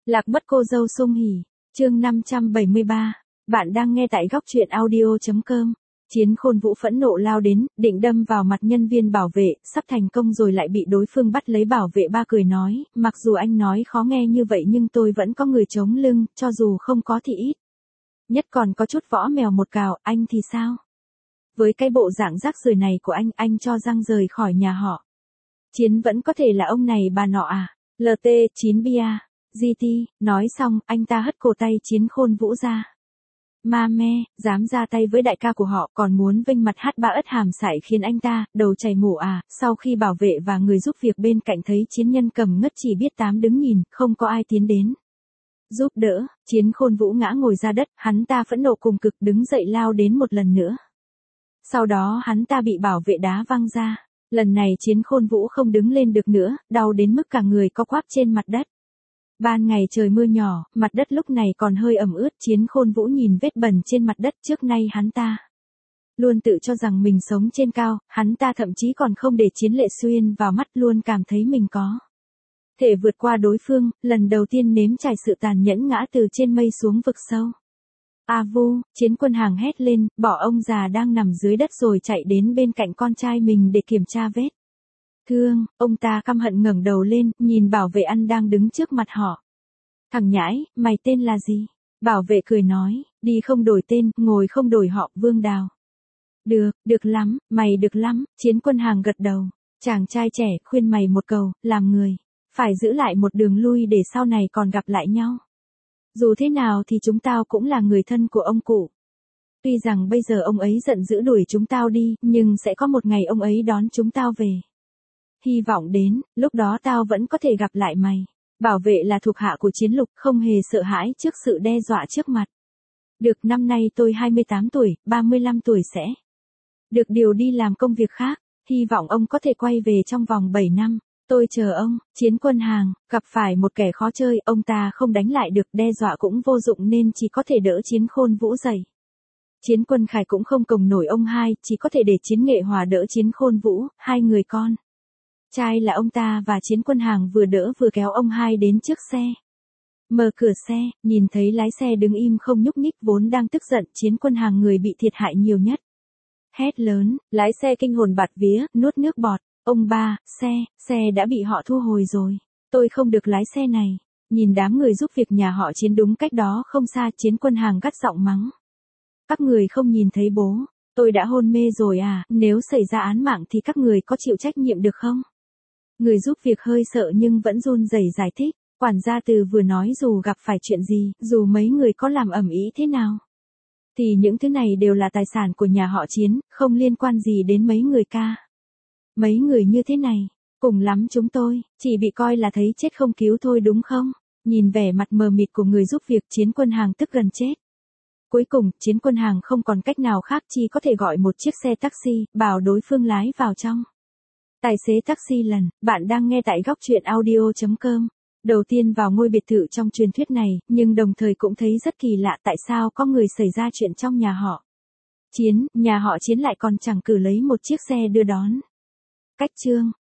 Lạc mất cô dâu Sung Hỉ, chương 573, bạn đang nghe tại góc truyện audio.com. Chiến Khôn Vũ phẫn nộ lao đến, định đâm vào mặt nhân viên bảo vệ, sắp thành công rồi lại bị đối phương bắt lấy. Bảo vệ ba cười nói, mặc dù anh nói khó nghe như vậy nhưng tôi vẫn có người chống lưng, cho dù không có thì ít nhất còn có chút võ mèo một cào. Anh thì sao? Với cái bộ dạng rác rưởi này của anh cho răng rời khỏi nhà họ Chiến vẫn có thể là ông này bà nọ à? LT9 bia. GT, nói xong, anh ta hất cổ tay Chiến Khôn Vũ ra. Ma me, dám ra tay với đại ca của họ, còn muốn vênh mặt hát ba ất hàm sải khiến anh ta đầu chảy mủ à? Sau khi bảo vệ và người giúp việc bên cạnh thấy Chiến Nhân cầm ngất chỉ biết tám đứng nhìn, không có ai tiến đến giúp đỡ. Chiến Khôn Vũ ngã ngồi ra đất, hắn ta phẫn nộ cùng cực đứng dậy lao đến một lần nữa. Sau đó hắn ta bị bảo vệ đá văng ra. Lần này Chiến Khôn Vũ không đứng lên được nữa, đau đến mức cả người co quắp trên mặt đất. Ban ngày trời mưa nhỏ, mặt đất lúc này còn hơi ẩm ướt. Chiến Khôn Vũ nhìn vết bẩn trên mặt đất. Trước nay hắn ta luôn tự cho rằng mình sống trên cao, hắn ta thậm chí còn không để Chiến Lệ xuyên vào mắt, luôn cảm thấy mình có thể vượt qua đối phương, lần đầu tiên nếm trải sự tàn nhẫn ngã từ trên mây xuống vực sâu. A Vu, Chiến Quân Hàng hét lên, bỏ ông già đang nằm dưới đất rồi chạy đến bên cạnh con trai mình để kiểm tra vết thương. Ông ta căm hận ngẩng đầu lên, nhìn bảo vệ ăn đang đứng trước mặt họ. Thằng nhãi, mày tên là gì? Bảo vệ cười nói, đi không đổi tên, ngồi không đổi họ, Vương Đào. Được lắm, mày được lắm. Chiến Quân Hàng gật đầu. Chàng trai trẻ, khuyên mày một câu, làm người phải giữ lại một đường lui để sau này còn gặp lại nhau. Dù thế nào thì chúng tao cũng là người thân của ông cụ. Tuy rằng bây giờ ông ấy giận dữ đuổi chúng tao đi, nhưng sẽ có một ngày ông ấy đón chúng tao về. Hy vọng đến, lúc đó tao vẫn có thể gặp lại mày. Bảo vệ là thuộc hạ của Chiến Lục, không hề sợ hãi trước sự đe dọa trước mặt. Được, năm nay tôi 28 tuổi, 35 tuổi sẽ được điều đi làm công việc khác. Hy vọng ông có thể quay về trong vòng 7 năm. Tôi chờ ông. Chiến Quân Hàng gặp phải một kẻ khó chơi, ông ta không đánh lại được, đe dọa cũng vô dụng nên chỉ có thể đỡ Chiến Khôn Vũ dậy. Chiến Quân Khải cũng không còng nổi ông hai, chỉ có thể để Chiến Nghệ Hòa đỡ Chiến Khôn Vũ. Hai người con trai là ông ta và Chiến Quân Hàng vừa đỡ vừa kéo ông hai đến trước xe. Mở cửa xe, nhìn thấy lái xe đứng im không nhúc nhích vốn đang tức giận. Chiến Quân Hàng người bị thiệt hại nhiều nhất. Hét lớn, lái xe kinh hồn bạt vía, nuốt nước bọt. Ông ba, xe đã bị họ thu hồi rồi. Tôi không được lái xe này. Nhìn đám người giúp việc nhà họ Chiến đúng cách đó không xa, Chiến Quân Hàng gắt giọng mắng. Các người không nhìn thấy bố, tôi đã hôn mê rồi à, nếu xảy ra án mạng thì các người có chịu trách nhiệm được không? Người giúp việc hơi sợ nhưng vẫn run rẩy giải thích. Quản gia Từ vừa nói dù gặp phải chuyện gì, dù mấy người có làm ầm ĩ thế nào, thì những thứ này đều là tài sản của nhà họ Chiến, không liên quan gì đến mấy người ca. Mấy người như thế này, cùng lắm chúng tôi chỉ bị coi là thấy chết không cứu thôi đúng không? Nhìn vẻ mặt mờ mịt của người giúp việc, Chiến Quân Hàng tức gần chết. Cuối cùng, Chiến Quân Hàng không còn cách nào khác chỉ có thể gọi một chiếc xe taxi, bảo đối phương lái vào trong. Tài xế taxi lần, bạn đang nghe tại góc truyện audio.com. Đầu tiên vào ngôi biệt thự trong truyền thuyết này, nhưng đồng thời cũng thấy rất kỳ lạ tại sao có người xảy ra chuyện trong nhà họ Chiến lại còn chẳng cử lấy một chiếc xe đưa đón. Cách chương